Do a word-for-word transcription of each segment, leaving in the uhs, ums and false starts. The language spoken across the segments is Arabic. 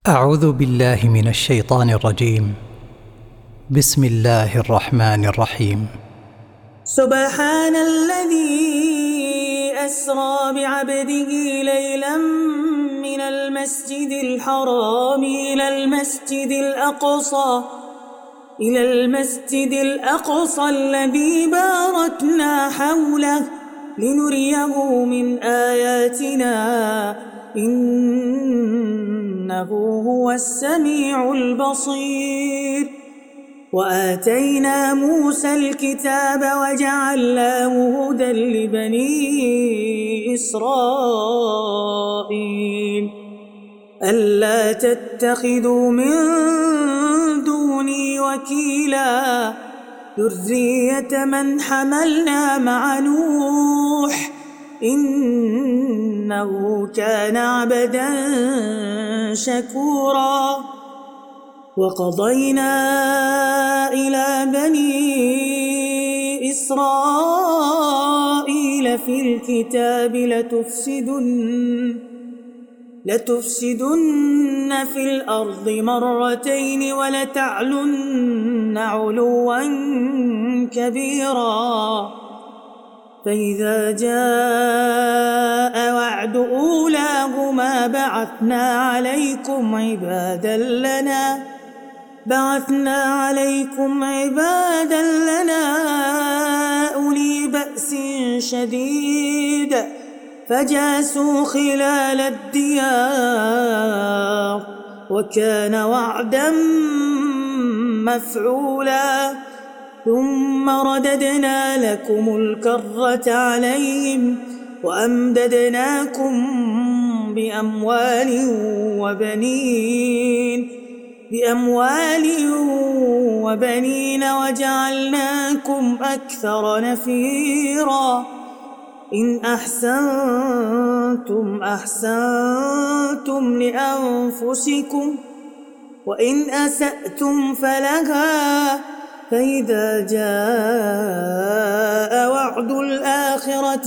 أعوذ بالله من الشيطان الرجيم. بسم الله الرحمن الرحيم. سبحان الذي أسرى بعبده ليلا من المسجد الحرام إلى المسجد الأقصى إلى المسجد الأقصى الذي باركنا حوله لنريه من آياتنا إنه هو السميع البصير. وآتينا موسى الكتاب وجعلناه هدى لبني إسرائيل ألا تتخذوا من دوني وكيلا ذرية من حملنا مع نوح إنه كان عبدا شكورا. وقضينا إلى بني إسرائيل في الكتاب لتفسدن لتفسدن في الأرض مرتين ولتعلن علوا كبيرا. فإذا جاء وعد أولاهما بعثنا عليكم عبادا لنا بعثنا عليكم عبادا لنا أولي بأس شديد فجاسوا خلال الديار وكان وعدا مفعولا. ثم رددنا لكم الكرة عليهم وأمددناكم بأموال وبنين بأموال وبنين وجعلناكم أكثر نفيرا. إن أحسنتم أحسنتم لأنفسكم وإن أسأتم فلها. فإذا جاء وعد الآخرة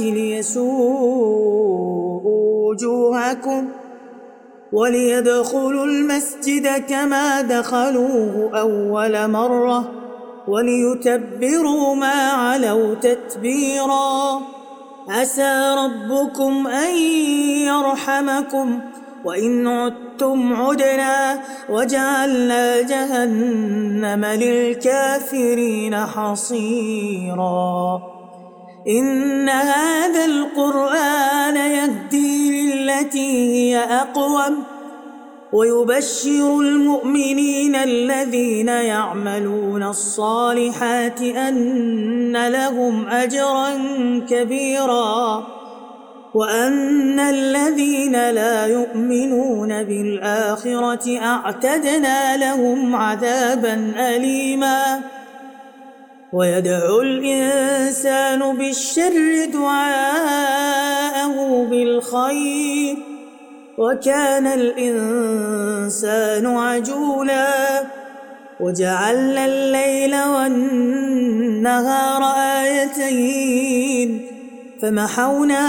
ليسوءوا وجوهكم وليدخلوا المسجد كما دخلوه أول مرة وليتبروا ما علوا تتبيرا. عسى ربكم أن يرحمكم وإن عدتم عدنا وجعلنا جهنم للكافرين حصيرا. إن هذا القرآن يهدي للتي هي أقوم ويبشر المؤمنين الذين يعملون الصالحات أن لهم أجرا كبيرا وأن الذين لا يؤمنون بالآخرة أعتدنا لهم عذابا أليما. ويدعو الإنسان بالشر دعاءه بالخير وكان الإنسان عجولا. وجعلنا الليل والنهار آيتين فمحونا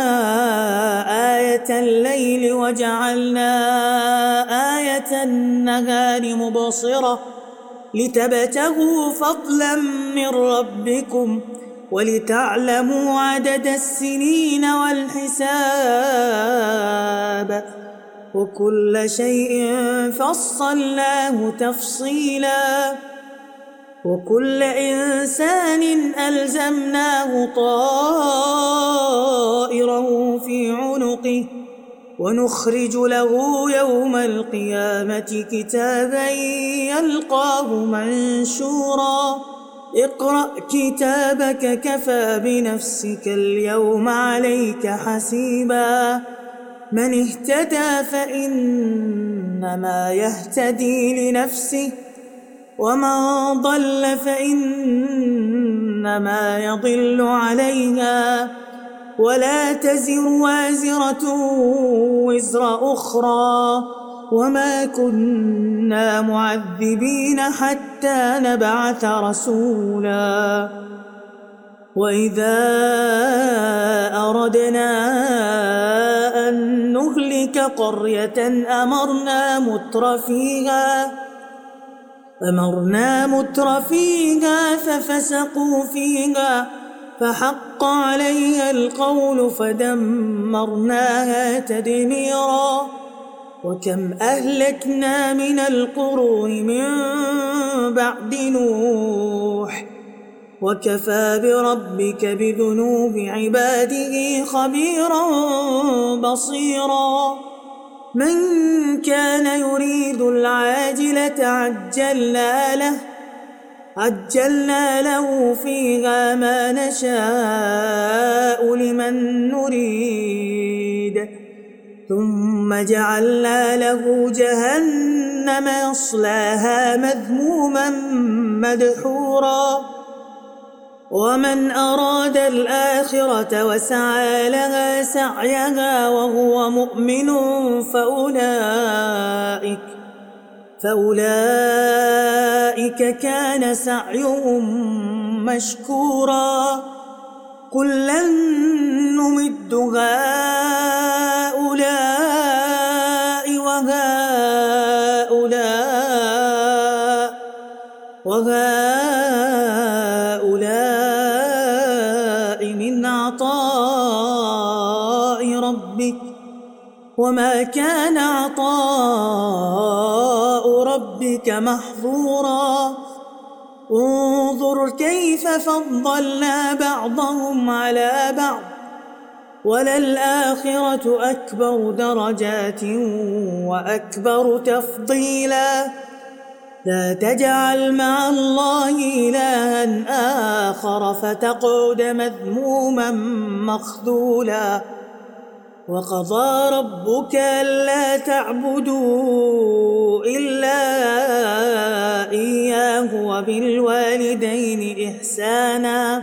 آية الليل وجعلنا آية النهار مبصرة لتبتغوا فضلا من ربكم ولتعلموا عدد السنين والحساب وكل شيء فصلناه تفصيلا. وكل إنسان ألزمناه طائره في عنقه ونخرج له يوم القيامة كتابا يلقاه منشورا. اقرأ كتابك كفى بنفسك اليوم عليك حسيبا. من اهتدى فإنما يهتدي لنفسه ومن ضل فإنما يضل عليها ولا تزر وازرة وزر أخرى وما كنا معذبين حتى نبعث رسولا. وإذا أردنا أن نهلك قرية أمرنا متر فيها أمرنا متر فيها ففسقوا فيها فحق عليها القول فدمرناها تدميرا. وكم أهلكنا من القرون من بعد نوح وكفى بربك بذنوب عباده خبيرا بصيرا. من كان يريد العاجلة عجلنا له عجلنا له فيها ما نشاء لمن نريد ثم جعلنا له جهنم يصلاها مذموما مدحورا. ومن أراد الآخرة وسعى لها سعيها وهو مؤمن فأولئك فأولئك كان سعيهم مشكورا. كلا نمد هؤلاء وهؤلاء وهؤلاء من عطاء ربك وما كان عطاء ربك محظورا. انظر كيف فضلنا بعضهم على بعض وللآخرة أكبر درجات وأكبر تفضيلا. لا تجعل مع الله إلها آخر فتقعد مذموما مخذولا. وقضى ربك ألا تعبدوا إلا إياه وبالوالدين إحسانا.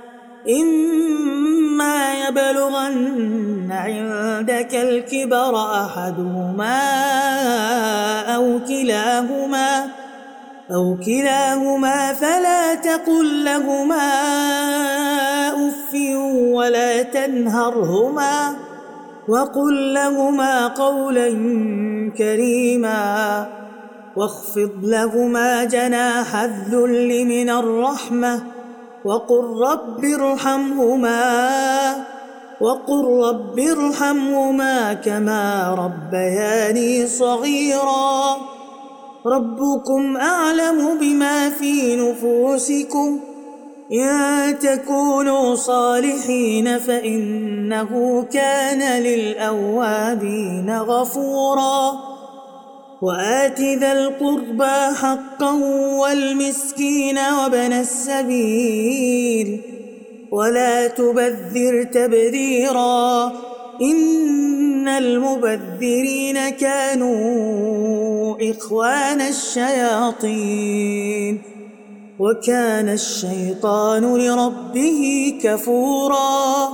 إما يبلغن عندك الكبر أحدهما أو كلاهما أو كلاهما فلا تقل لهما أف ولا تنهرهما وقل لهما قولا كريما واخفض لهما جناح الذل من الرحمة وقل رب ارحمهما وقل رب ارحمهما كما ربياني صغيرا. ربكم أعلم بما في نفوسكم إن تكونوا صالحين فإنه كان للأوابين غفورا. وآت ذا القربى حقا والمسكين وابن السبيل ولا تبذر تبذيرا إن المبذرين كانوا إخوان الشياطين وكان الشيطان لربه كفورا.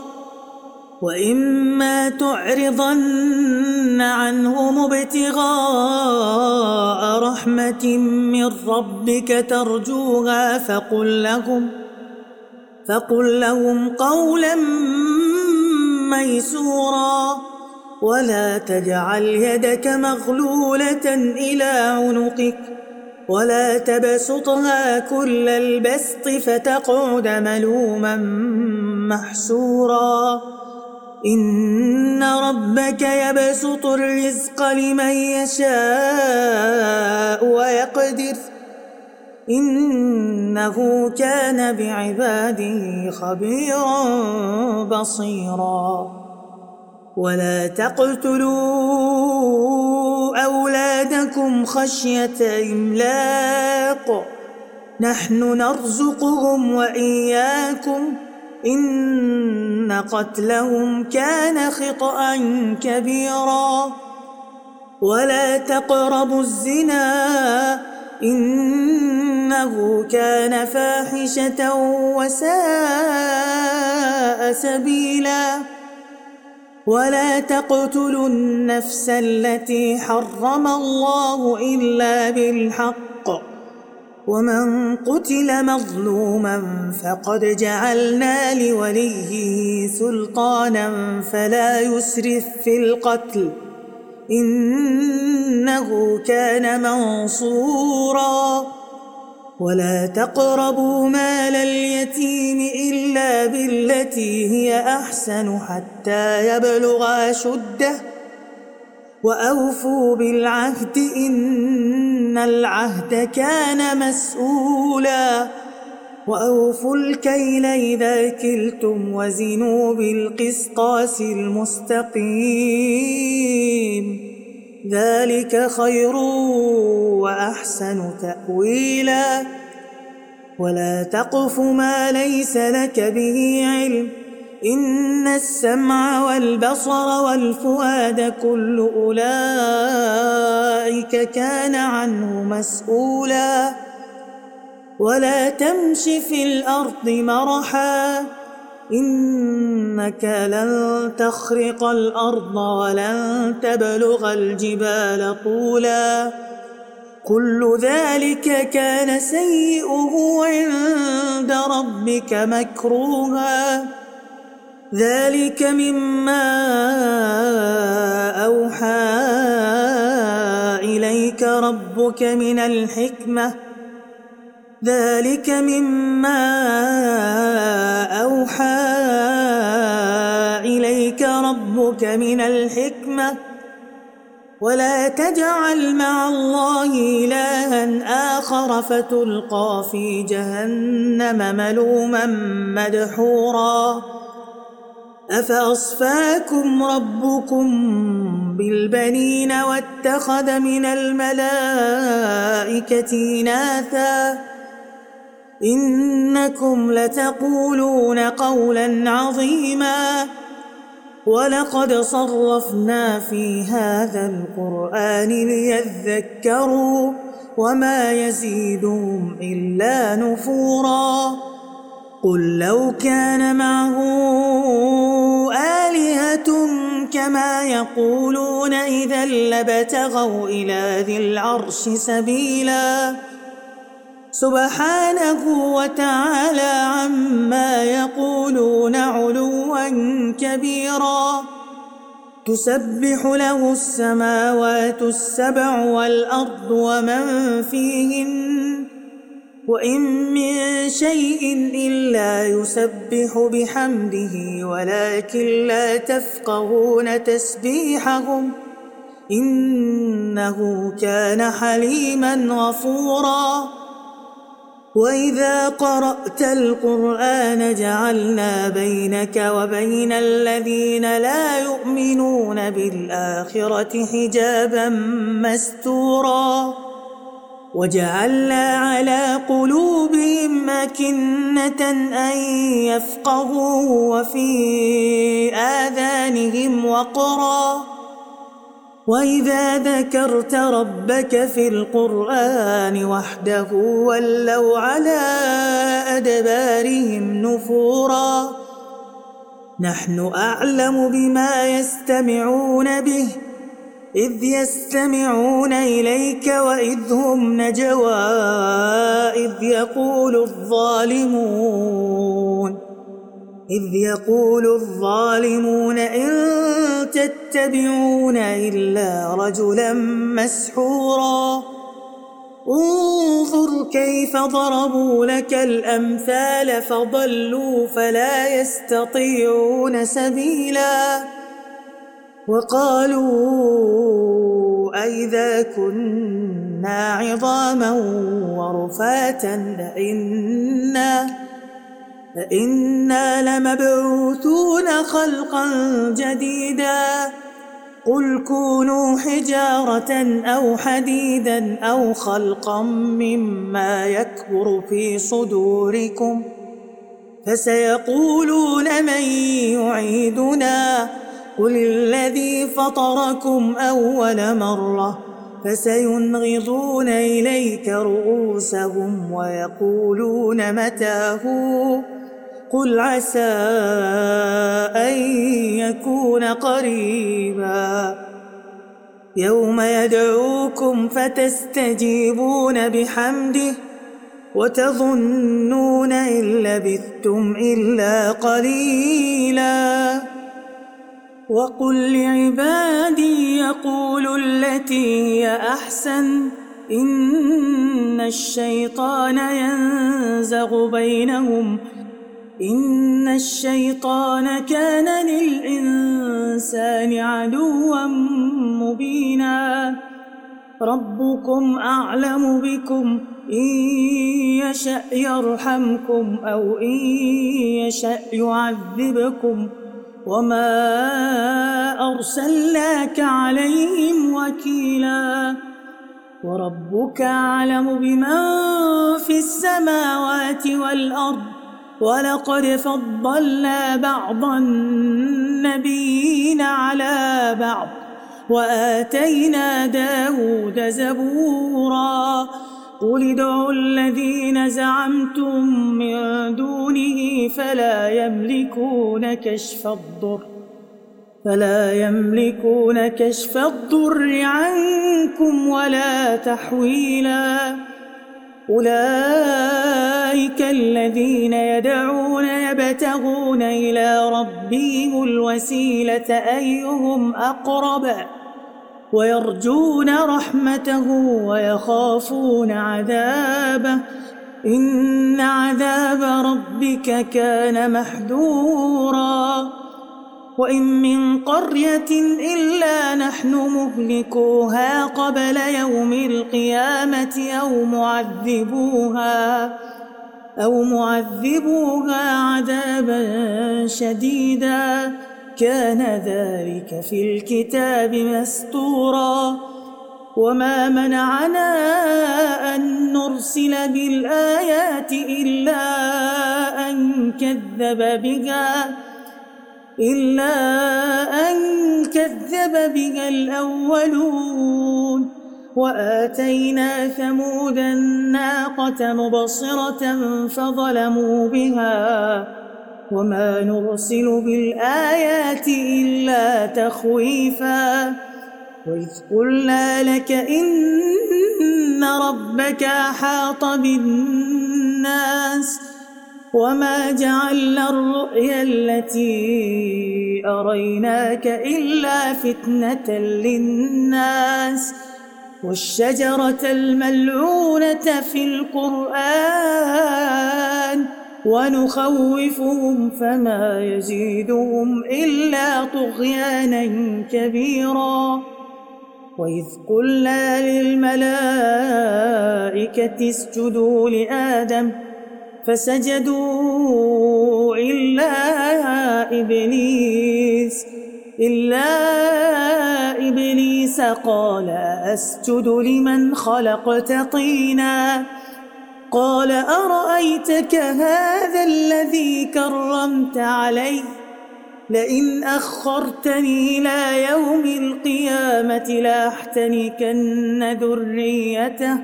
وإما تعرضن عنهم ابتغاء رحمة من ربك ترجوها فقل لهم فقل لهم قولا ميسورا. ولا تجعل يدك مغلولة إلى عنقك ولا تبسطها كل البسط فتقعد ملوما محسورا. إن ربك يبسط الرزق لمن يشاء ويقدر إنه كان بعباده خبيرا بصيرا. ولا تقتلوا أولادكم خشية إملاق نحن نرزقهم وإياكم إن قتلهم كان خطأ كبيرا. ولا تقربوا الزنا إنه كان فاحشة وساء سبيلا. ولا تقتلوا النفس التي حرم الله إلا بالحق ومن قتل مظلوما فقد جعلنا لوليه سلطانا فلا يسرف في القتل إنه كان منصورا ولا تقربوا مال اليتيم إلا بالتي هي أحسن حتى يبلغ أشده وأوفوا بالعهد إن العهد كان مسؤولا وأوفوا الكيل إذا كلتم وزنوا بالقسطاس المستقيم ذلك خير وأحسن تأويلا ولا تقف ما ليس لك به علم إن السمع والبصر والفؤاد كل أولئك كان عنه مسؤولا ولا تمش في الأرض مرحا إنك لن تخرق الأرض ولن تبلغ الجبال طولا كل ذلك كان سيئه عند ربك مكروها ذلك مما أوحى إليك ربك من الحكمة ذلك مما أوحى إليك ربك من الحكمة ولا تجعل مع الله إلها آخر فتلقى في جهنم ملوما مدحورا أفأصفاكم ربكم بالبنين واتخذ من الملائكة إناثا إنكم لتقولون قولا عظيما ولقد صرفنا في هذا القرآن ليذكروا وما يزيدهم إلا نفورا قل لو كان معه آلهة كما يقولون إذا لابتغوا إلى ذي العرش سبيلا سبحانه وتعالى عما يقولون علوا كبيرا تسبح له السماوات السبع والأرض ومن فيهن وإن من شيء إلا يسبح بحمده ولكن لا تفقهون تسبيحهم إنه كان حليما غفورا وإذا قرأت القرآن جعلنا بينك وبين الذين لا يؤمنون بالآخرة حجابا مستورا وجعلنا على قلوبهم أكنة أن يفقهوه وفي آذانهم وقرا وإذا ذكرت ربك في القرآن وحده ولوا على أدبارهم نفورا نحن أعلم بما يستمعون به إذ يستمعون إليك وإذ هم نجوى إذ يقول الظالمون إذ يقول الظالمون إن تتبعون إلا رجلا مسحورا انظر كيف ضربوا لك الأمثال فضلوا فلا يستطيعون سبيلا وقالوا أئذا كنا عظاما ورفاتا لإنا لإنا لمبعوثون خلقا جديدا قل كونوا حجارة أو حديدا أو خلقا مما يكبر في صدوركم فسيقولون من يعيدنا قل الذي فطركم أول مرة فسينغضون إليك رؤوسهم ويقولون متى هو قل عسى أن يكون قريبا يوم يدعوكم فتستجيبون بحمده وتظنون إن لبثتم إلا قليلا. وقل لعبادي يقولوا التي هي أحسن إن الشيطان ينزغ بينهم إن الشيطان كان للإنسان عدوا مبينا. ربكم أعلم بكم إن يشأ يرحمكم أو إن يشأ يعذبكم وما أرسلناك عليهم وكيلا. وربك أعلم بمن في السماوات والأرض ولقد فضلنا بعض النبيين على بعض وآتينا داود زبورا. قل ادعوا الذين زعمتم من دونه فلا يملكون كشف الضر فلا يملكون كشف الضر عنكم ولا تحويلا. أولئك الذين يدعون يبتغون إلى ربهم الوسيلة أيهم أقرب ويرجون رحمته ويخافون عذابه إن عذاب ربك كان محذورا. وإن من قرية إلا نحن مهلكوها قبل يوم القيامة أو معذبوها أو معذبوها عذابا شديدا كان ذلك في الكتاب مسطورا. وما منعنا أن نرسل بالآيات إلا أن كذب بها إلا أن كذب بها الأولون. وآتينا ثمود الناقة مبصرة فظلموا بها وما نرسل بالآيات إلا تخويفا. وإذ قلنا لك إن ربك أحاط بالناس وما جعلنا الرؤيا التي أريناك إلا فتنة للناس والشجرة الملعونة في القرآن ونخوفهم فما يزيدهم إلا طغيانا كبيرا. وإذ قلنا للملائكة اسجدوا لآدم فسجدوا إلا إبليس إلا إبليس قال أسجد لمن خلقت طينا قال أرأيتك هذا الذي كرمت عليه لئن أخرتني إلى يوم القيامة لأحتنكن ذريته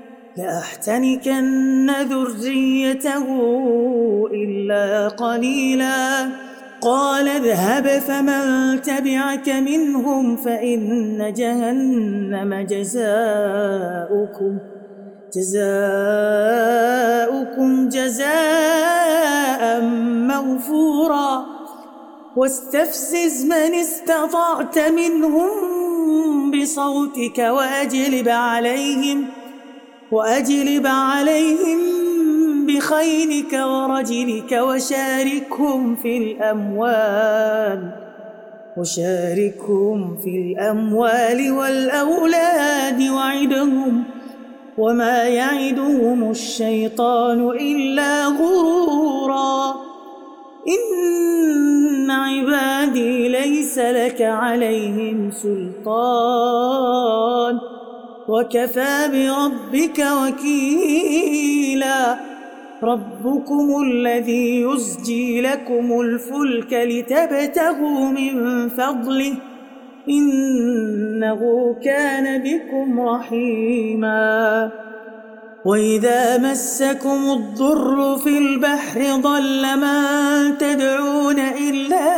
لأحتنكن ذريته إلا قليلا. قال اذهب فمن تبعك منهم فإن جهنم جزاؤكم جزاؤكم جزاء موفورا. واستفزز من استطعت منهم بصوتك وأجلب عليهم وأجلب عليهم بخيلك ورجلك وشاركهم في الأموال وشاركهم في الأموال والأولاد وعدهم وما يعدهم الشيطان إلا غرورا. إن عبادي ليس لك عليهم سلطان وكفى بربك وكيلا. ربكم الذي يزجي لكم الفلك لتبتغوا من فضله إنه كان بكم رحيما. وإذا مسكم الضر في البحر ضل من تدعون إلا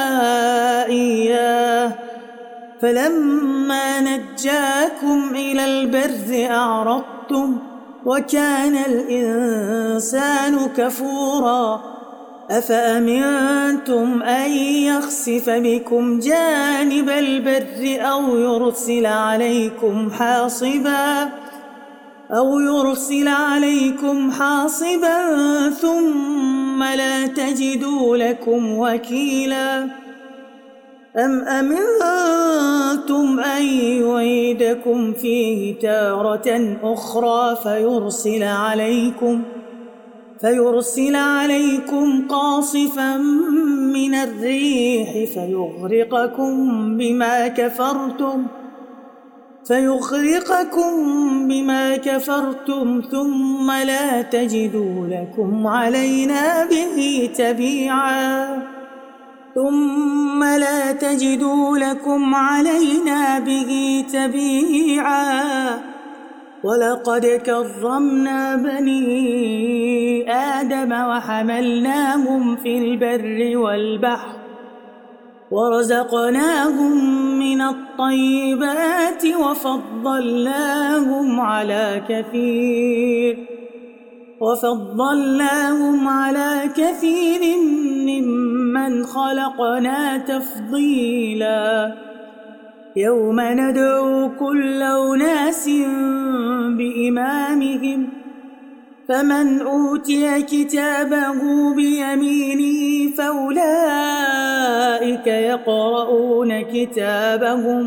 إياه فلما نجاكم إلى البر أعرضتم وكان الإنسان كفورا أفأمنتم أن يخسف بكم جانب البر أو يرسل عليكم حاصبا أو يرسل عليكم حاصبا ثم لا تجدوا لكم وكيلا أم أمنتم أن يعيدكم فيه تارة أخرى فيرسل عليكم فيرسل عليكم قاصفا من الريح فيغرقكم بما كفرتم فيغرقكم بما كفرتم ثم لا تجدوا لكم علينا به تبيعا ثم لا تجدوا لكم علينا به تبيعا ولقد كرمنا بني آدم وحملناهم في البر والبحر ورزقناهم من الطيبات وفضلناهم على كثير وفضلناهم على كثير ممن خلقنا تفضيلا يوم ندعو كل أناس بإمامهم فمن أوتي كتابه بيمينه فأولئك يقرؤون كتابهم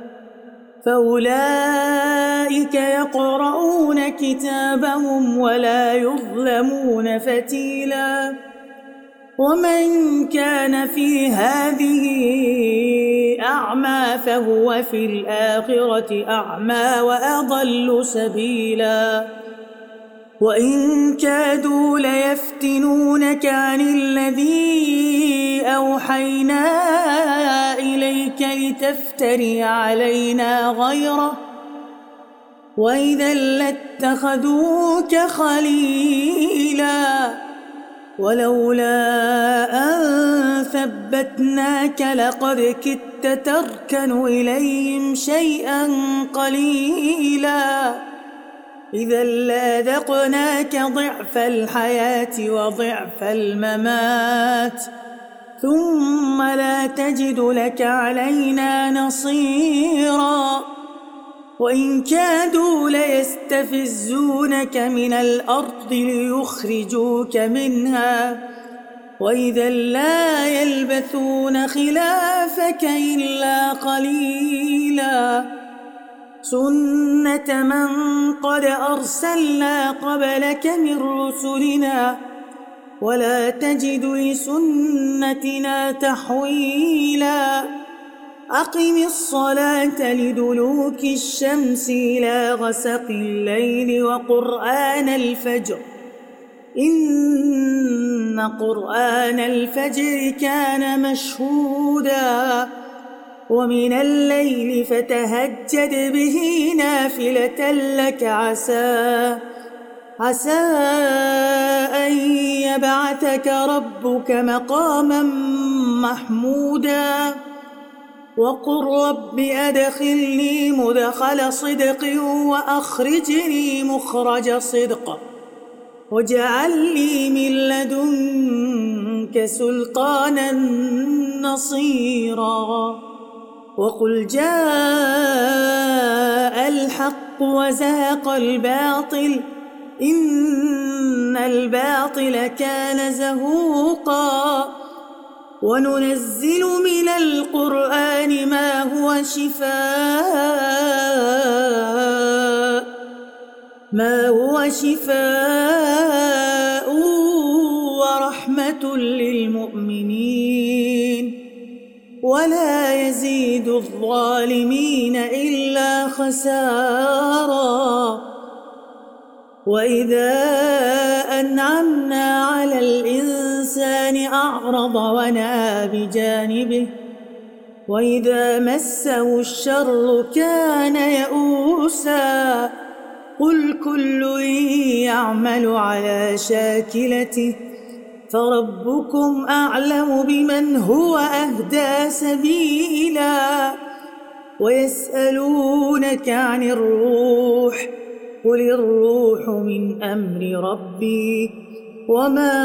فأولئك يقرؤون كتابهم ولا يظلمون فتيلا ومن كان في هذه أعمى فهو في الآخرة أعمى وأضل سبيلا وإن كادوا ليفتنونك عن الذي أوحينا إليك لتفتري علينا غيره وإذا لاتخذوك خليلا ولولا أن ثبتناك لقد كدت تركن إليهم شيئا قليلا إذا لأذقناك ضعف الحياة وضعف الممات ثم لا تجد لك علينا نصيرا وإن كادوا ليستفزونك من الأرض ليخرجوك منها وإذا لا يلبثون خلافك إلا قليلا سنة من قد أرسلنا قبلك من رسلنا ولا تجد لسنتنا تحويلا أقم الصلاة لدلوك الشمس إلى غسق الليل وقرآن الفجر إن قرآن الفجر كان مشهودا ومن الليل فتهجد به نافلة لك عسى عسى أن يبعثك ربك مقاما محمودا وقل رب أدخلني مدخل صدق وأخرجني مخرج صدق واجعل لي من لدنك سلطانا نصيرا وقل جاء الحق وزهق الباطل إن الباطل كان زهوقا وننزل من القرآن ما هو شفاء ما هو شفاء ورحمة للمؤمنين ولا يزيد الظالمين إلا خسارا وإذا أنعمنا على الإنسان أعرض ونأى بجانبه وإذا مسه الشر كان يئوسا قل كل يعمل على شاكلته فربكم أعلم بمن هو أهدى سبيلا ويسألونك عن الروح قل الروح من أمر ربي وما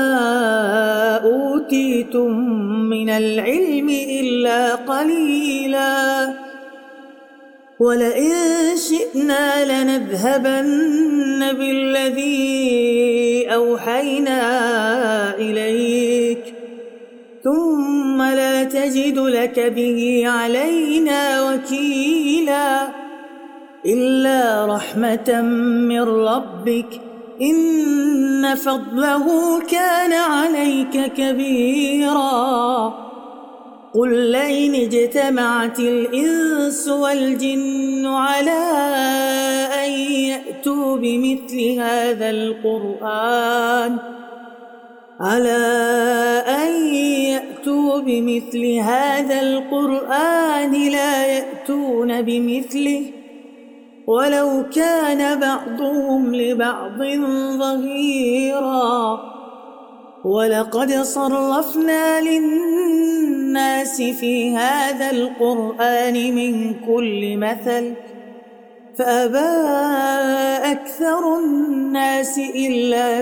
أوتيتم من العلم إلا قليلا ولئن شئنا لنذهبن بالذي أوحينا إليك ثم لا تجد لك به علينا وكيلا إلا رحمة من ربك إن فضله كان عليك كبيرا قل لئن اجتمعت الإنس والجن على أن يأتوا بمثل هذا القرآن على أن يأتوا بمثل هذا القرآن لا يأتون بمثله ولو كان بعضهم لبعض ظهيرا ولقد صرفنا للناس في هذا القرآن من كل مثل فأبى أكثر الناس إلا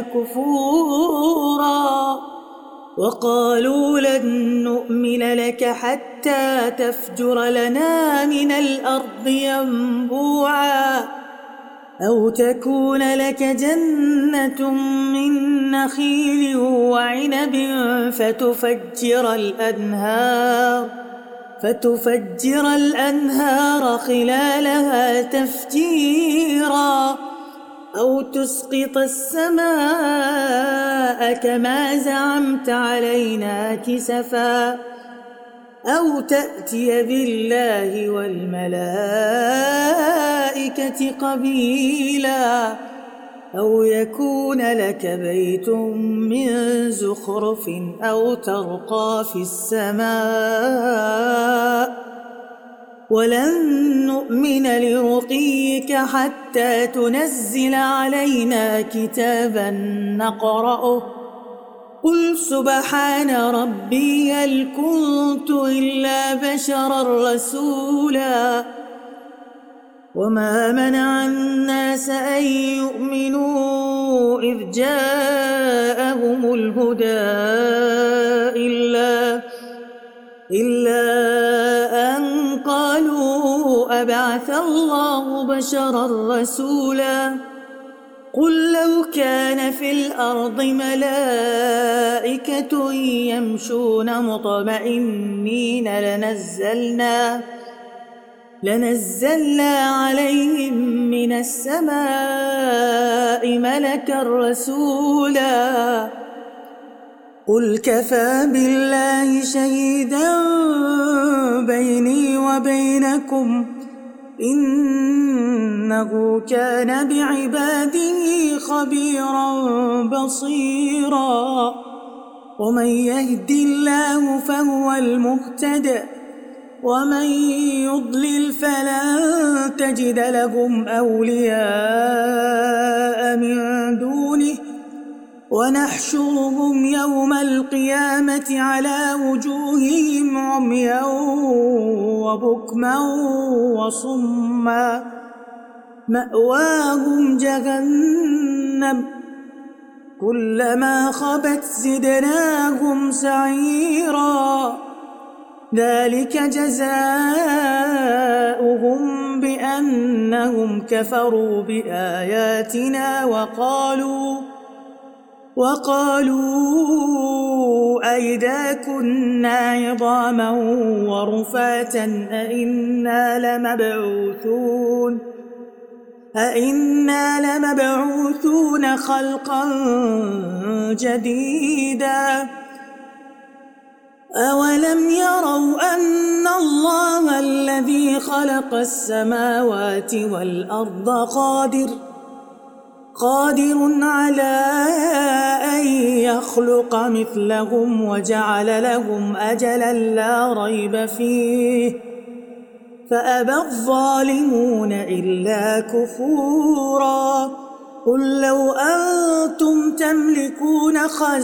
كفورا وقالوا لن نؤمن لك حتى تفجر لنا من الأرض ينبوعا أو تكون لك جنة من نخيل وعنب فتفجر الأنهار فتفجر الأنهار خلالها تفجيرا أو تسقط السماء كما زعمت علينا كسفا أو تأتي بالله والملائكة قبيلا أو يكون لك بيت من زخرف أو ترقى في السماء ولن نؤمن لرقيك حتى تنزل علينا كتابا نقرأه قل سبحان ربي هل كنت إلا بشرا رسولا وما منع الناس أن يؤمنوا إذ جاءهم الهدى إلا إلا أن قالوا أبعث الله بشرا رسولا قل لو كان في الأرض ملائكة يمشون مطمئنين لنزلنا لنزلنا عليهم من السماء ملكا رسولا قل كفى بالله شهيدا بيني وبينكم إنه كان بعباده خبيرا بصيرا ومن يهد الله فهو المهتد ومن يضلل فلن تجد لهم أولياء من دونه ونحشرهم يوم القيامة على وجوههم عميا وبكما وصما مأواهم جهنم كلما خبت زدناهم سعيرا ذلك جزاؤهم بأنهم كفروا بآياتنا وقالوا وقالوا أئذا كنا عظاما ورفاتا أئنا لمبعوثون أئنا لمبعوثون خلقا جديدا أولم يروا أن الله الذي خلق السماوات والأرض قادر قادر على أن يخلق مثلهم وجعل لهم أجلا لا ريب فيه فأبى الظالمون إلا كفورا قل لو أنتم تملكون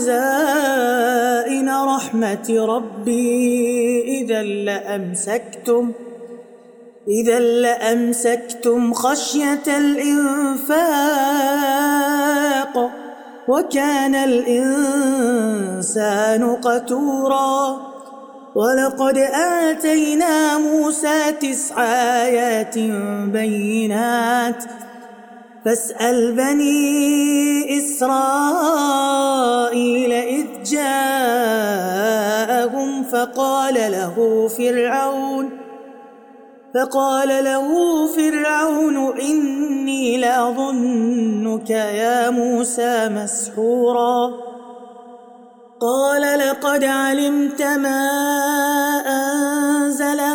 خزائن رحمة ربي إذا لأمسكتم إذا لأمسكتم خشية الإنفاق وكان الإنسان قتورا ولقد آتينا موسى تسع آيات بينات فاسأل بني إسرائيل إذ جاءهم فقال له فرعون فقال له فرعون إني لأظنك يا موسى مسحورا قال لقد علمت ما أنزل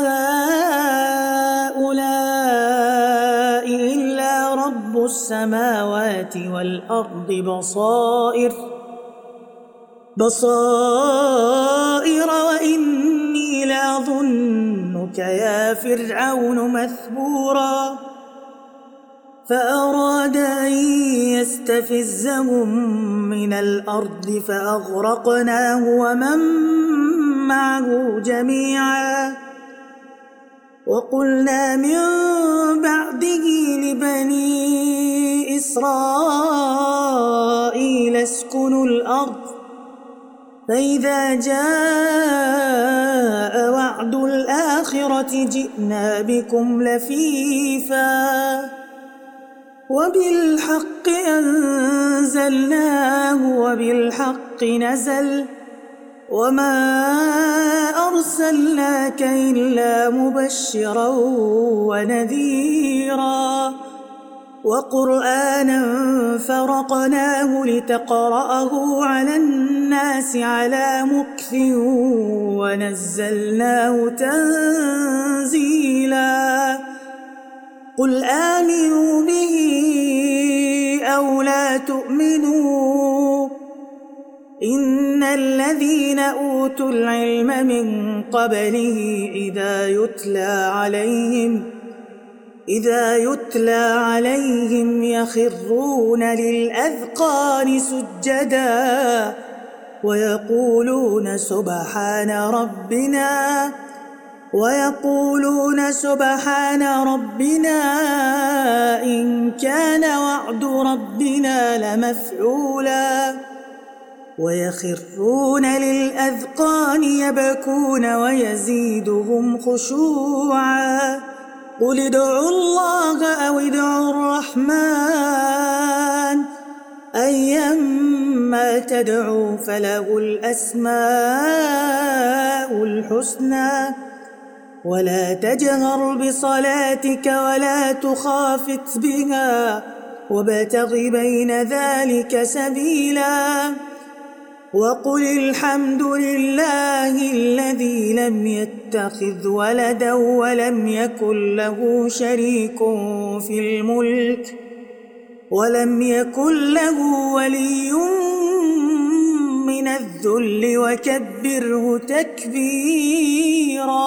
هؤلاء إلا رب السماوات والأرض بصائر بصائر وإني لأظنك يا فرعون مثبورا فأراد أن يستفزهم من الأرض فأغرقناه ومن معه جميعا وقلنا من بعده لبني إسرائيل اسكنوا الأرض فإذا جاء وعد الآخرة جئنا بكم لفيفا وبالحق أنزلناه وبالحق نزل وما أرسلناك إلا مبشرا ونذيرا وقرآنا فرقناه لتقرأه على الناس على مكث ونزلناه تنزيلا قل آمنوا به أو لا تؤمنوا إن الذين أوتوا العلم من قبله إذا يتلى عليهم إذا يتلى عليهم يخرون للأذقان سجدا ويقولون سبحان ربنا ويقولون سبحان ربنا إن كان وعد ربنا لمفعولا ويخرون للأذقان يبكون ويزيدهم خشوعا قل ادعوا الله أو ادعوا الرحمن أيما تدعوا فله الأسماء الحسنى ولا تجهر بصلاتك ولا تخافت بها وابتغ بين ذلك سبيلا وقل الحمد لله الذي لم يتخذ ولدا ولم يكن له شريك في الملك ولم يكن له ولي من الذل وكبره تكبيرا.